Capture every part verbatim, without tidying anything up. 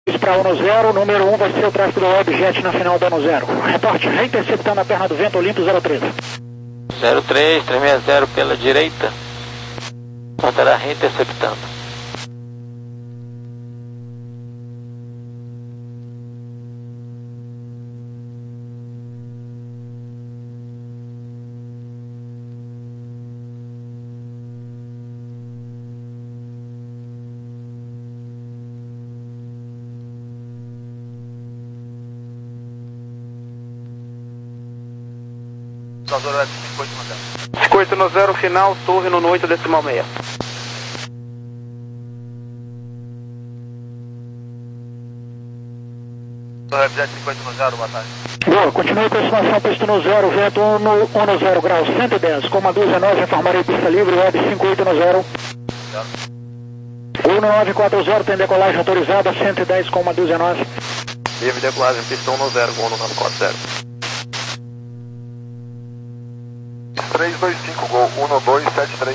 Para um zero, número um vai ser o tráfego do Webjet na final do um zero. Reporte, reinterceptando a perna do vento, Olimpo zero três. zero três, três seis zero pela direita. Estará reinterceptando. cinquenta no zero final, torre no oito decimal meia. cinquenta no zero, boa tarde. Boa, continue a aproximação, pista no zero, vento um no zero graus, cento e dez, coma dezenove, informarei pista livre, web cinquenta e oito no zero. um nove quatro zero, tem decolagem autorizada, cento e dez, coma dezenove. Livre decolagem, pista um no zero, com um nove quatro zero. três dois cinco, gol um dois sete três.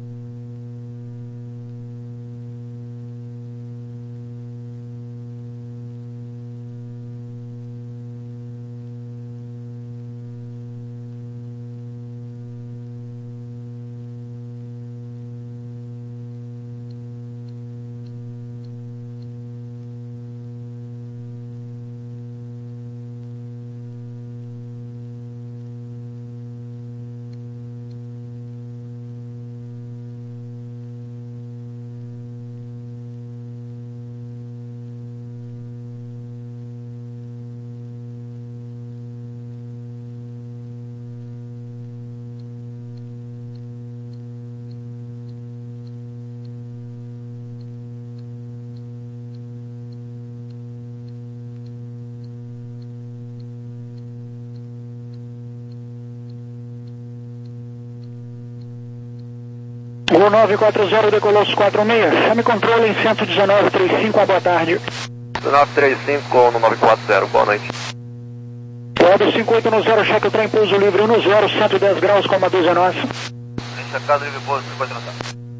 um nove quatro zero, decolou os quatro seis, chame controle em cento e dezenove, trinta e cinco, boa tarde. dezenove trinta e cinco, no nove quatro zero, boa noite. Web cinquenta e oito no zero, cheque o trem, pouso livre um no zero, cento e dez graus, coma dezenove. Checado livre, pouso, cinquenta no zero.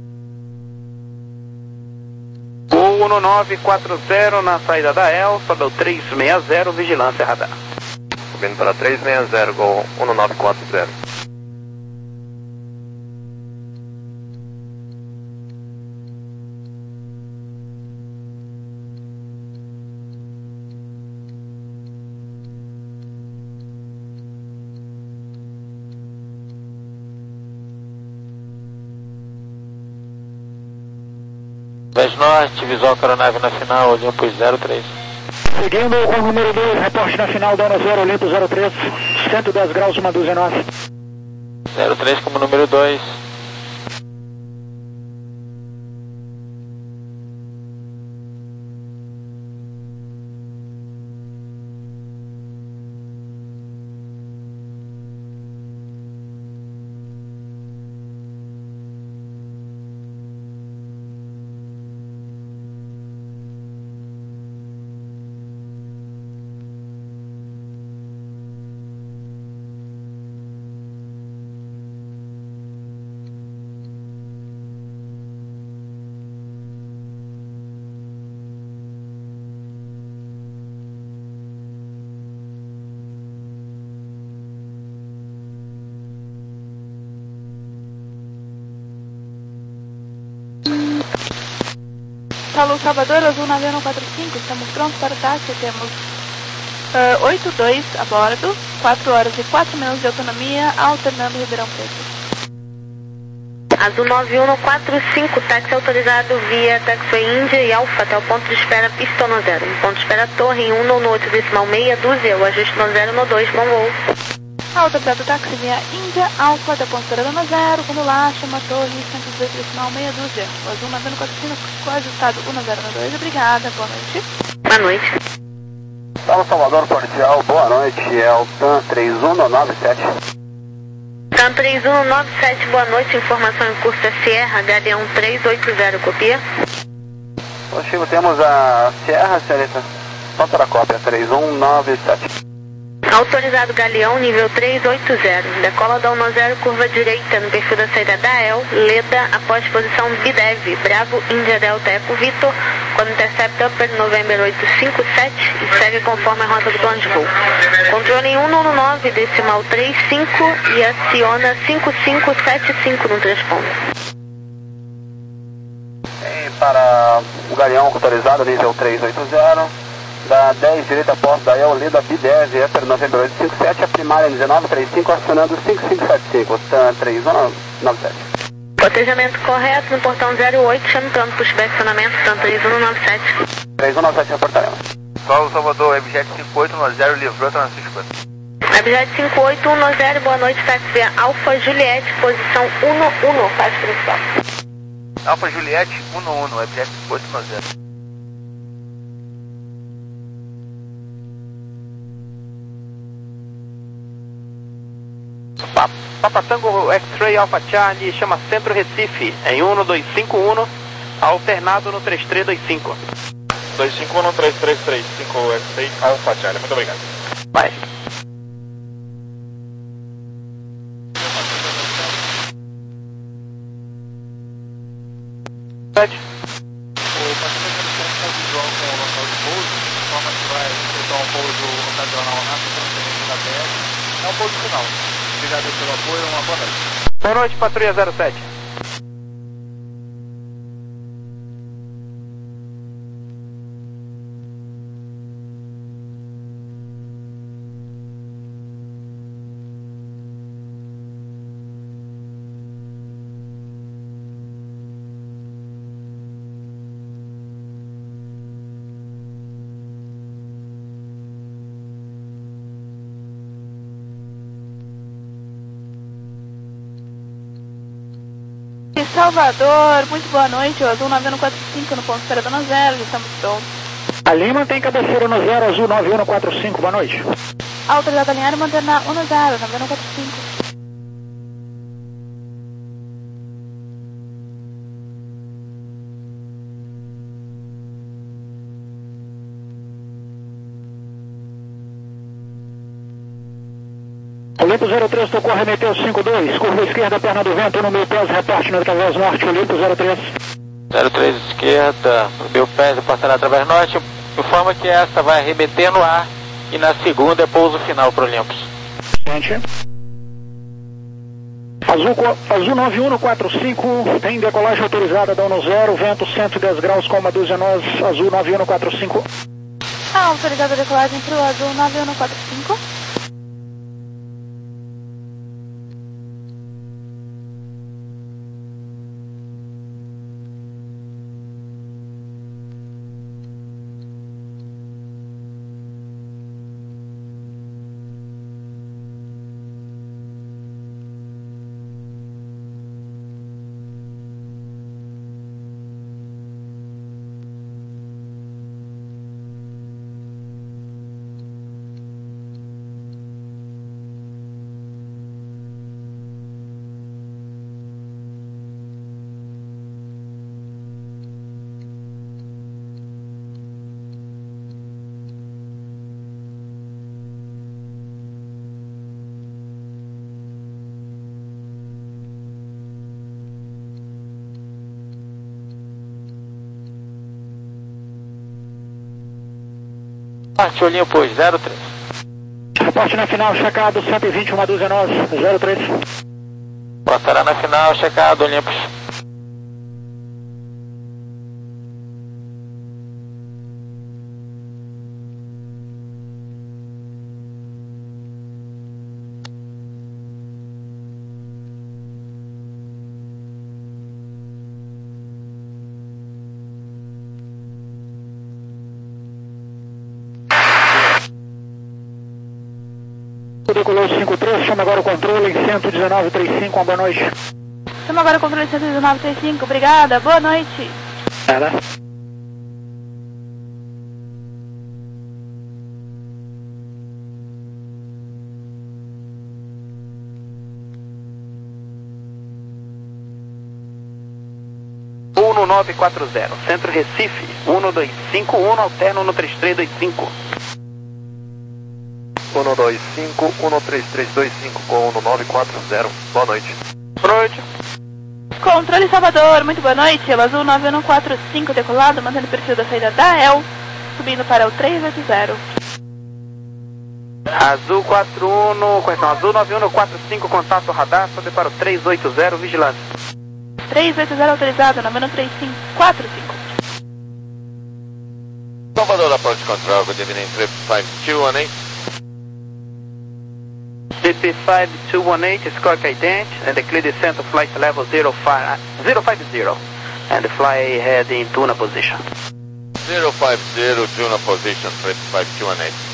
Gol um nove quatro zero na saída da Elsa, deu três seis zero, vigilância radar. Subindo para três seis zero, gol um nove quatro zero. West Norte, visual aeronave na final, Olimpo zero três. Seguindo com o número dois, reporte na final da um zero, Olimpo zero três, cento e dez graus, uma dezenove. zero três como número dois. Salão Salvador, Azul nove um quatro cinco, estamos prontos para o táxi, temos uh, oito dois a bordo, quatro horas e quatro minutos de autonomia, alternando Ribeirão Preto. Azul nove um quatro cinco, táxi autorizado via Taxiway Índia e Alfa até o ponto de espera pista no zero. Ponto de espera torre em um no oito decimal meia, dúzia, o ajuste no zero no dois, bom voo. Autorizado táxi via Índia, Alfa até o ponto de espera no zero, quando lá, chama torre cento e dezoito decimal meia, dúzia. O Azul nove um quatro cinco, com ajustado um no zero no dois, obrigada, boa noite. Boa noite. Salão Salvador, Portial, boa noite, é o TAM três um nove sete. TAM três um nove sete, boa noite, informação em curso é Sierra, H D um três oito zero, copia. Positivo, temos a Sierra, senhorita. Só para a cópia, três um nove sete. Autorizado Galeão, nível três oito zero. Decola da um zero, curva direita no perfil da saída da E L, Leda, após posição B D E V, Bravo, Índia Delta Eco Vitor, quando intercepta Upper November oito cinco sete e segue conforme a rota do plano de voo. Controle em cento e nove, decimal trinta e cinco e aciona cinco cinco sete cinco no transponder. E para o Galeão autorizado, nível três oito zero. Da dez direita posto da E L, Leda B D E V, Upper November oito cinco sete, a primária dezenove trinta e cinco, acionando cinco cinco sete cinco, TAM três um nove sete. Cotejamento correto no portão zero oito, chame plano pushback acionamento, TAM três um nove sete. três um nove sete, reportaremos. Paulo Salvador, Webjet cinco oito um zero, livrou Francisco. Webjet cinco oito um zero, boa noite, táxi via Alfa Juliette, posição um um, faixa principal. Alfa Juliette um um, Webjet cinco oito um zero. Papa Tango X-Ray Alpha Charlie, chama Centro Recife, em um dois cinco um, alternado no três três dois cinco. dois cinco um, três três três cinco, X-Ray Alpha Charlie, muito obrigado. Vai. Sete. O passageiro tem um visual com o local de pouso, de forma que vai efetuar um pouso ocasional na transferência da P S. É um pouso final. Obrigado pelo apoio, uma boa noite. Boa noite, Patrulha zero sete. Salvador, muito boa noite, o Azul nove um quatro cinco no ponto de espera da Dona Zero, já estamos prontos. A Lima tem cabeceira no zero, Azul nove um quatro cinco, boa noite. Autorizado a alinhar e manter na um zero, nove um quatro cinco. Olimpo zero três, tocou, arremeteu cinco dois, curva esquerda, perna do vento, no meu pés, reporte no através norte, Olimpo zero três. zero três esquerda, no meu pés, passará através norte, informa que essa vai arremeter no ar e na segunda é pouso final para Olympus. Gente. Azul, Azul nove um quatro cinco, tem decolagem autorizada da um zero, vento cento e dez graus, com uma dúzia nós, Azul nove um quatro cinco. Ah, autorizada a decolagem para o Azul nove um quatro cinco. Parte Olympus zero três. Reporte na final, checado, cento e vinte, uma dúzia nós, zero três. Passará na final, checado Olympus. Decolou cinco três, chama agora o controle em cento e dezenove trinta e cinco, uma boa noite. Chama agora o controle cento e dezenove trinta e cinco, obrigada, boa noite. Nada. um nove quatro zero, Centro Recife, um dois cinco um, alterno no três três dois cinco. um dois cinco, um três três dois cinco com um nove quatro zero. Boa noite. Boa noite. Controle Salvador, muito boa noite. O Azul nove um quatro cinco decolado, mantendo o perfil da saída da E L, subindo para o três oito zero. Azul quatro um, correção, Azul nove um quatro cinco, contato radar, sobe para o três oito zero, vigilância. três oito zero autorizado, nove um três cinco quatro cinco. Salvador, approach control, good evening, trip five two one eight. D P five two one eight, score ident, and the clear descent of flight level zero five zero, and the fly head in tuna position. zero five zero, tuna position, trip five two one eight.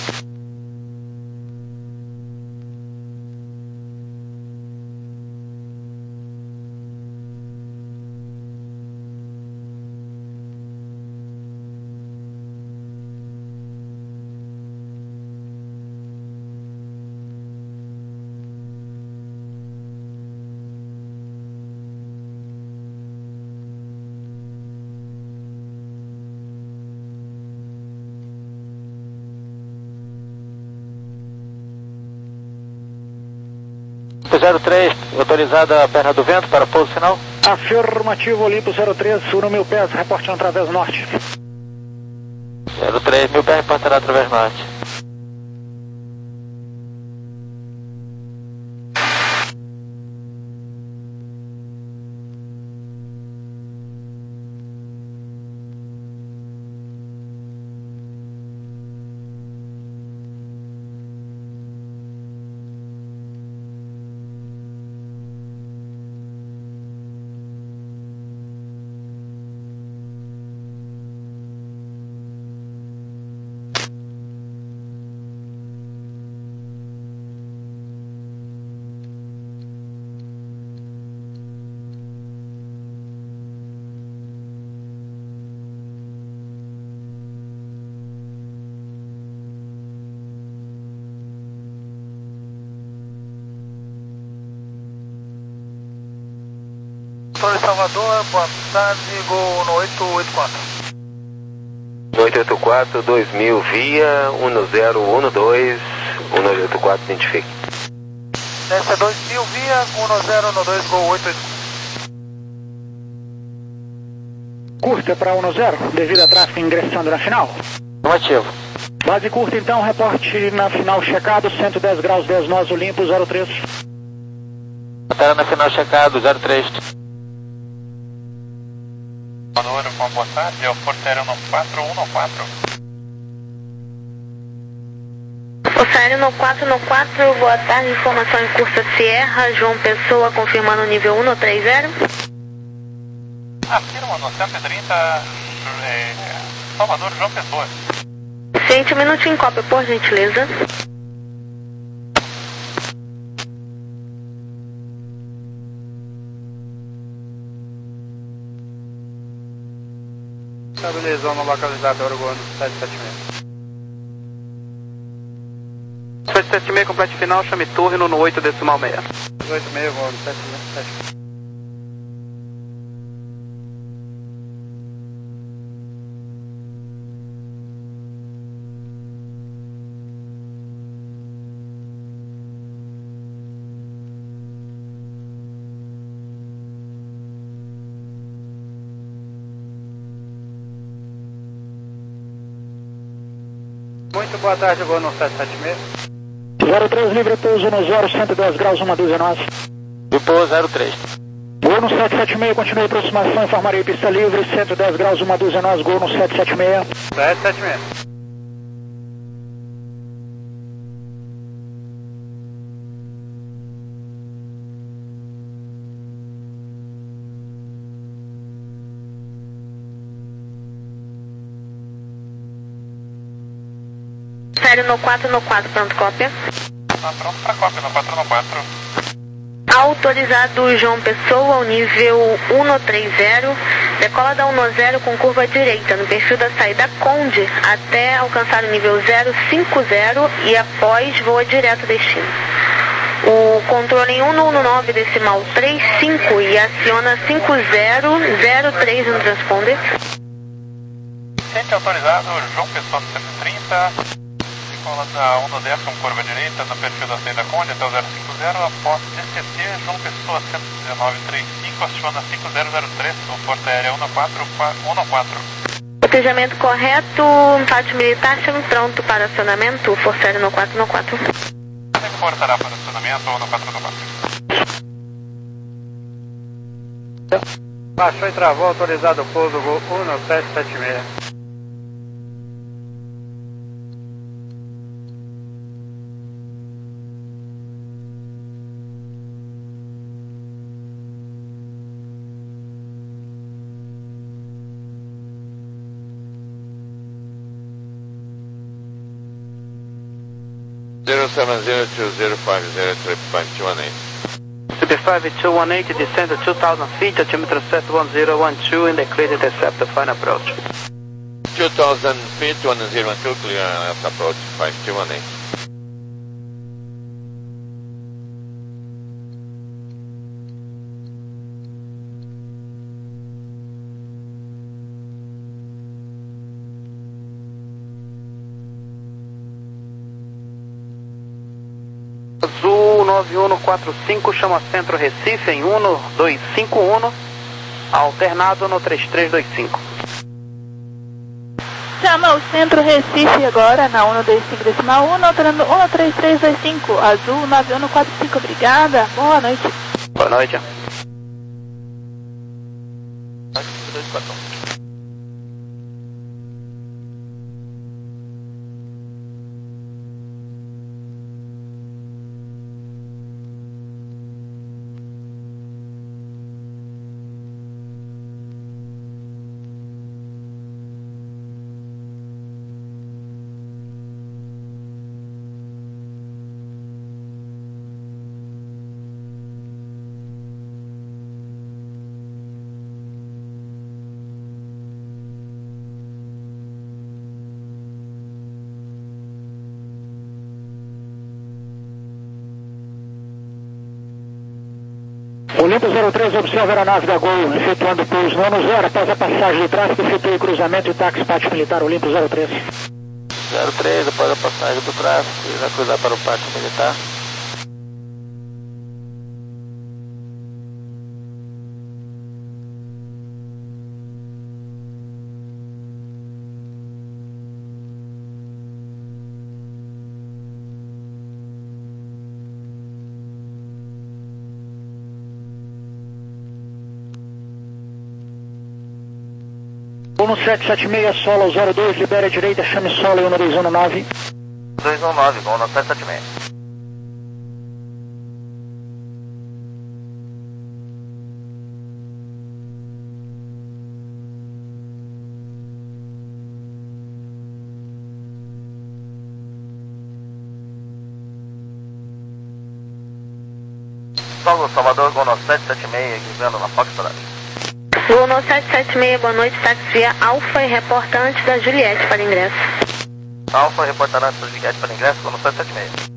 zero três, autorizada a perna do vento para pouso final. Afirmativo, Olimpo zero três, Uno mil pés, reportando através norte. zero três, mil pés, reportará através norte. Controle Salvador, boa tarde, Gol no oito oito quatro. oito oito quatro, dois mil, via um zero um dois, um oito quatro, identifique. Desce dois mil, via um zero um dois, Gol oito oito quatro. Curta para um zero, devido a tráfego ingressando na final. Afirmativo. Base curta então, reporte na final checado, cento e dez graus, dez nós, Olimpo zero três. Matéria na final checado, zero três. Salvador, com boa tarde, é o Força no quatro um quatro. Força no quatro um quatro, boa tarde, informação em cursa Sierra, João Pessoa, confirmando o nível um três zero. Afirma no cento e trinta, é, Salvador, João Pessoa. Gente, um minutinho, cópia, por gentileza. Estabilizou no localizador Gol sete sete seis. sete sete seis, complete final, chame torre no oito decimal seis. oito seis, Gol sete sete seis. Muito boa tarde, Gol no sete sete seis. zero três, livre pouso no zero, cento e dez graus, uma dúzia nós. De pouso zero três. Gol no sete sete seis, continue a aproximação, informarei pista livre, cento e dez graus, uma dúzia nós, Gol no sete sete seis. sete sete seis. Sério no quatro no quatro, pronto, cópia. Tá pronto para cópia no quatro no quatro. Autorizado João Pessoa, ao nível um três zero, decola da um zero com curva direita, no perfil da saída Conde, até alcançar o nível zero cinco zero e após voa direto destino. O controle em um um nove decimal trinta e cinco e aciona cinco zero zero três no transponder. Gente autorizado, João Pessoa cento e trinta, cola da um no dez com curva direita no perfil da saída Conde até o zero cinquenta, após D C T, João Pessoa cento e dezenove trinta e cinco, aciona cinco zero zero três, o Porta Aérea um quatro um quatro. Cotejamento correto, empate militar, chame pronto para acionamento, Força Aérea um quatro um quatro. Reportará para acionamento um quatro um quatro. Baixou e travou, autorizado o pouso Gol um sete sete seis. zero seven zero two zero five zero three five two one eight. Super five two one eight, descend to two thousand feet, altimeter set one zero one two, and the clear intercept the final approach. two thousand feet, one zero one two, clear left approach, five two one eight. Azul nove um quatro cinco, chama Centro Recife em um dois cinco um, alternado no três três dois cinco. Chama o Centro Recife agora na um dois cinco decimal um, alternando um três três dois cinco, Azul nove um quatro cinco, obrigada, boa noite. Boa noite. Olimpo zero três, observa a aeronave da Gol, efetuando pouso no ano zero, após a passagem de tráfego, efetue cruzamento e táxi pátio militar, Olimpo zero três. zero três, após a passagem do tráfego, irá cruzar para o pátio militar. um sete sete seis, solo zero dois, libera a direita, chame solo e um dois um nove. dois um nove, Gol no sete sete seis. Solo Salvador, Gol no sete sete seis, guiando na Foxtrot. Gol no sete sete seis, boa noite, táxi via Alfa e reporta antes da Juliette para ingresso. Alfa, reportará antes da Juliette para ingresso, Gol no sete sete seis.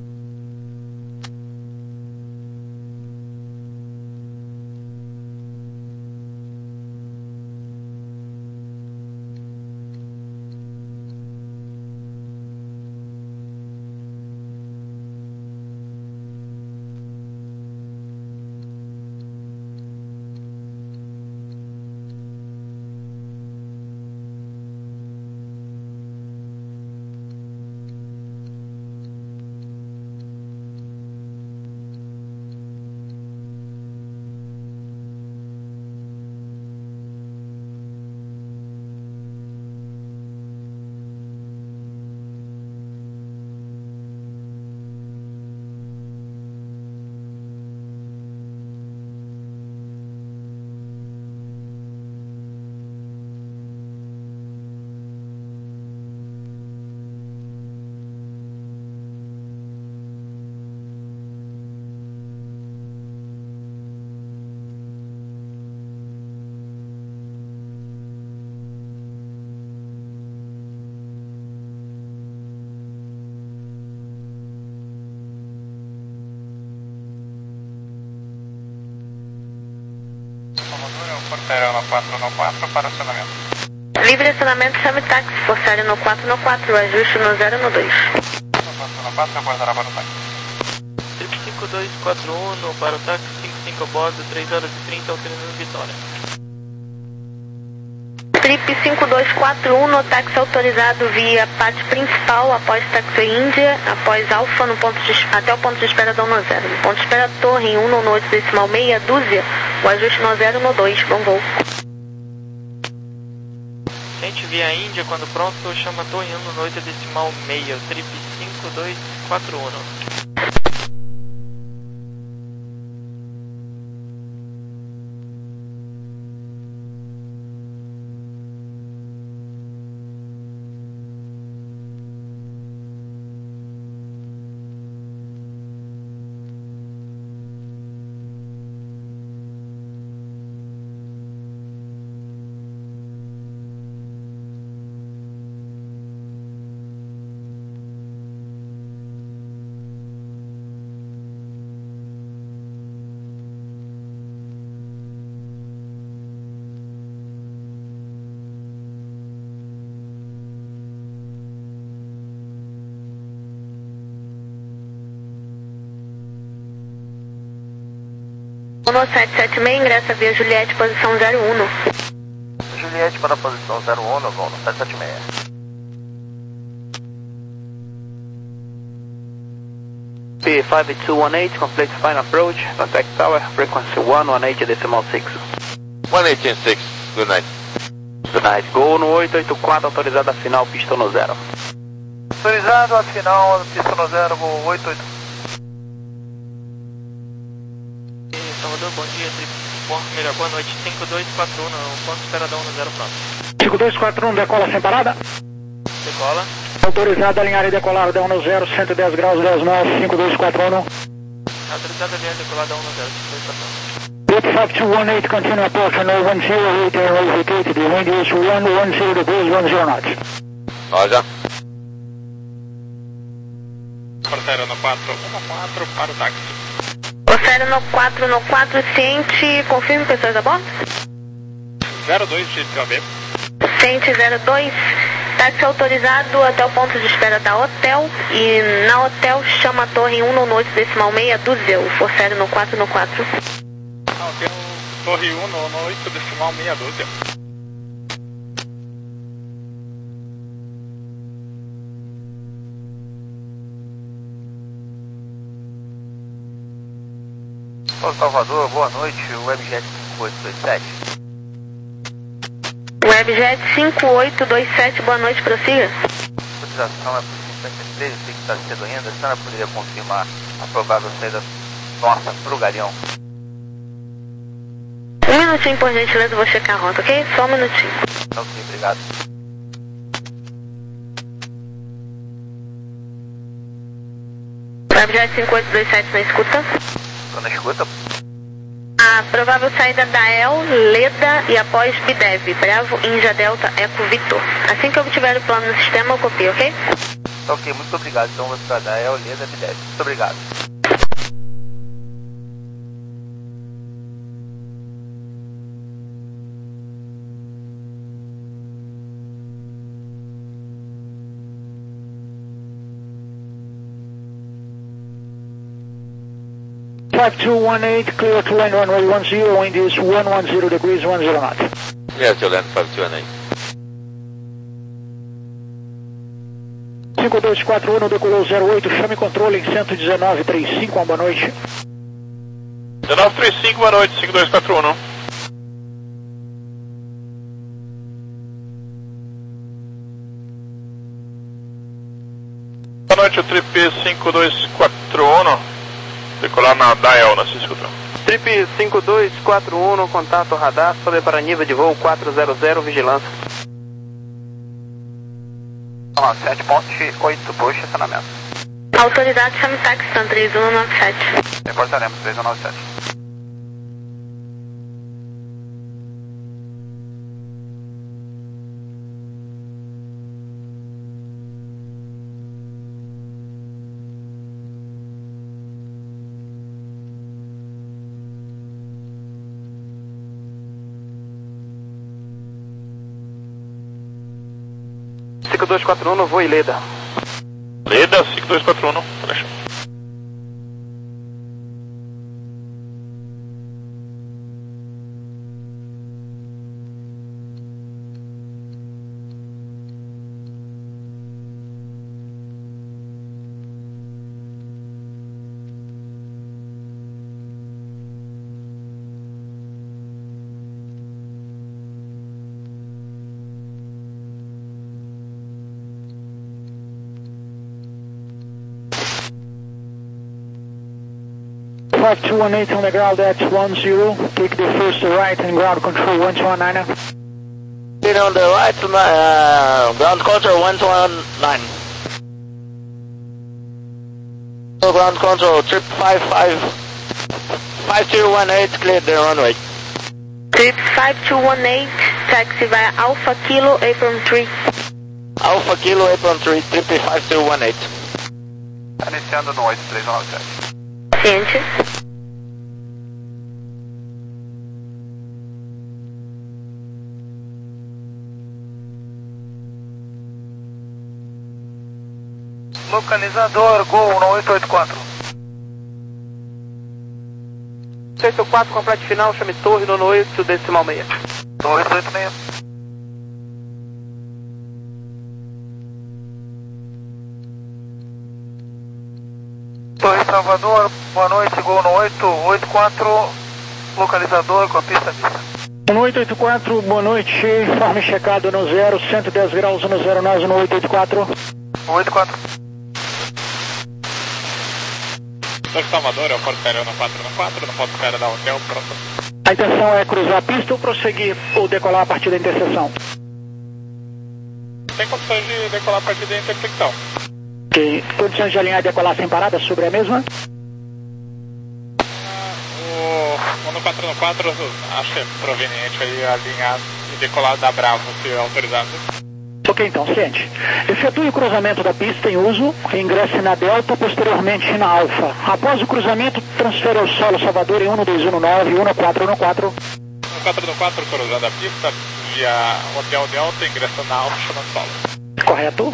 Força Aérea um quatro um quatro para acionamento. Livre acionamento, chame táxi, Força Aérea um quatro um quatro, ajuste no zero no dois. quatro, reportará para o táxi. Trip cinco dois quatro um para o táxi, cinco cinco a bordo, três horas e trinta, alternando Vitória. Trip cinco dois quatro um no táxi autorizado via parte principal após táxi Índia, após Alfa no ponto de, até o ponto de espera da um zero. No ponto de espera Torre em um no oito decimal meia dúzia, o ajuste no zero no dois, bom voo. Gente via Índia, quando pronto, chama Torre um no oito decimal meia, Trip cinco dois quatro um. um sete sete seis, ingressa via Juliette, posição zero um. Juliette para a posição zero um, voo no sete sete seis. P five two one eight, complete final approach, contact tower, frequency one one eight decimal six. one eighteen six, good night. Good night, Gol no oito oito quatro, autorizado a final, pista no zero. Autorizado a final, pista no zero, Gol oito oito. Salvador, bom dia, Trip melhor, boa noite, cinco dois quatro um, no ponto de espera da um zero pronto. cinco dois quatro um, decola sem parada. Decola. Autorizado a alinhar e decolar da um zero, cento e dez graus, dez nove, cinco dois quatro um. Autorizado a alinhar e decolar da um zero, cinco dois quatro um. Trip five two one eight, continue approach on one zero eight, airway vacated, the wind is one one zero degrees, one zero knots. Roger. Porteiro no quatro um quatro para o táxi. Porteiro no quatro no quatro, ciente, confirme pessoas a bordo? zero dois de P O B. Ciente zero dois, táxi autorizado até o ponto de espera da hotel e na hotel chama a torre em um no oito decimal meia dúzia, o Porteiro no quatro no quatro. Não, tem o Torre um no oito decimal meia dúzia. São Salvador, boa noite, Webjet cinco oito dois sete. Webjet cinco oito dois sete, boa noite, prossiga. A cotização é por cinquenta e três, eu sei que está cedo ainda, a senhora poderia confirmar a provável saída nossa para o Galeão? Um minutinho, por gentileza, eu vou checar a rota, ok? Só um minutinho. Ok, obrigado. Webjet cinco oito dois sete na escuta. Estou na escuta. A provável saída da E L, Leda e após Bidev, Bravo, Índia, Delta, Eco, Vitor. Assim que eu obtiver o plano no sistema, eu copio, ok? Tá ok, muito obrigado. Então vou ficar da E L, Leda, Bidev. Muito obrigado. five two one eight, clear to land runway one zero, wind is one one zero degrees, one zero knots. Yes, you'll land five two one eight. cinco dois quatro um, decolou zero oito, chame controle em cento e dezenove trinta e cinco, boa noite. dezenove trinta e cinco, boa noite, cinco dois quatro um. Boa noite, o Trip cinco dois quatro um. Decolar na Dial, na se escuta. Trip cinco dois quatro um, no contato radar, sobre para nível de voo quatro zero zero, vigilância. Ah, sete ponto oito, por estacionamento. Autorizado, chame táxi, São três um nove sete. Reportaremos três um nove sete. cinco dois quatro um, no voo Ileda. Leda cinco dois quatro um, flecha. five two one eight on the ground at one zero, take the first right and ground control one two one nine. Lead on the right, uh, ground control one two one nine. Ground control trip five five, five two one eight, cleared the runway. Trip five two one eight, taxi via Alpha Kilo, apron three. Alpha Kilo, apron three, trip five two one eight. Iniciando no oito três nove sete. Ciente. Localizador, Gol um oito oito quatro. oito quatro, complete final, chame torre, nono oito, decimal meia. dois oito seis. Torre Salvador, boa noite, Gol no oito oito quatro, localizador com a pista mista. um oito oito quatro, boa noite, informe checado no zero, cento e dez graus no zero nove no oito oito quatro. oito quatro. Torre Salvador, é o Porto Aéreo no quatro no quatro, no Porto Aéreo da Hotel, pronto. A intenção é cruzar a pista ou prosseguir ou decolar a partir da interseção? Tem condições de decolar a partir da intersecção. Ok. Condições de alinhar e decolar sem parada sobre a mesma? O no quatro no quatro acho que é proveniente aí alinhar e decolar da Bravo, se autorizado. Ok, então, ciente. Efetue o cruzamento da pista em uso, ingresse na Delta, posteriormente na Alfa. Após o cruzamento, transfere ao solo Salvador em um dois um nove, um quatro um quatro. No quatro no quatro, cruzando a pista, via Hotel Delta, ingressando na Alfa, chamando solo. Correto.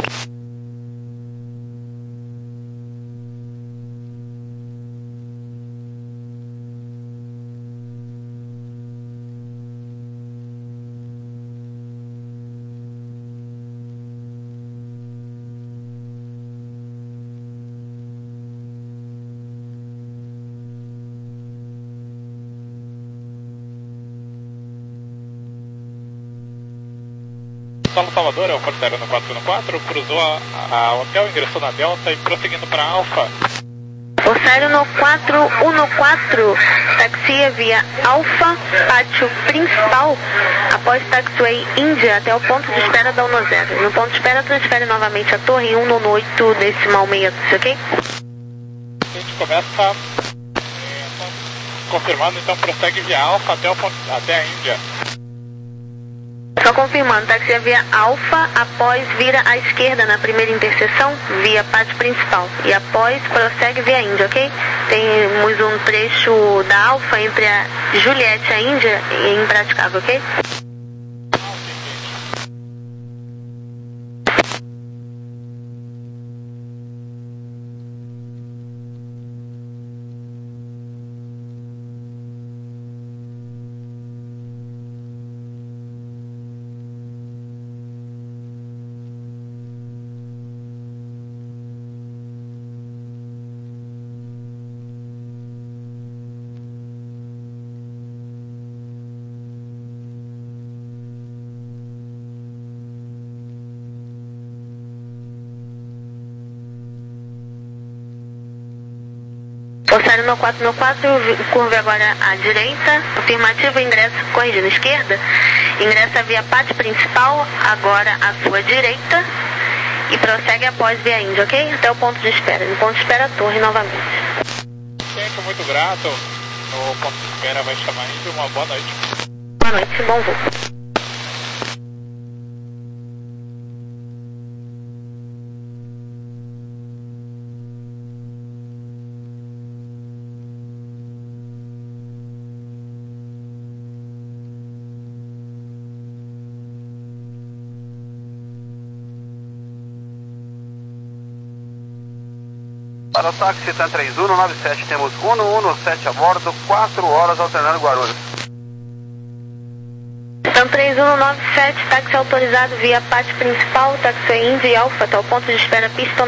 Solo Salvador, é o Porto Aéreo no quatro no quatro, cruzou a, a Hotel, ingressou na Delta e prosseguindo para Alfa. Porto Aéreo no quatro um quatro, taxia via Alfa, pátio principal, após taxiway Índia até o ponto de espera da um zero. No ponto de espera, transfere novamente a torre em um oito decimal meia, ok? A gente começa é, confirmando, então prossegue via Alfa até, o ponto, até a Índia. Só confirmando, taxi via Alfa, após vira à esquerda na primeira interseção, via pátio principal. E após prossegue via Índia, ok? Temos um trecho da Alfa entre a Juliette e a Índia impraticável, ok? Porto Aéreo no quatro no quatro, curva agora à direita, afirmativo, ingresso, corrigindo esquerda, ingressa via pátio principal, agora à sua direita, e prossegue após via Índia, ok? Até o ponto de espera, no ponto de espera, torre novamente. Gente, muito grato, no ponto de espera vai chamar Índia, uma boa noite. Boa noite, bom voo. Para o táxi TAM três um nove sete, temos um um sete a bordo, quatro horas alternando Guarulhos. TAM três um nove sete, táxi autorizado via pátio principal, taxiway Indy Alpha, até o ponto de espera pista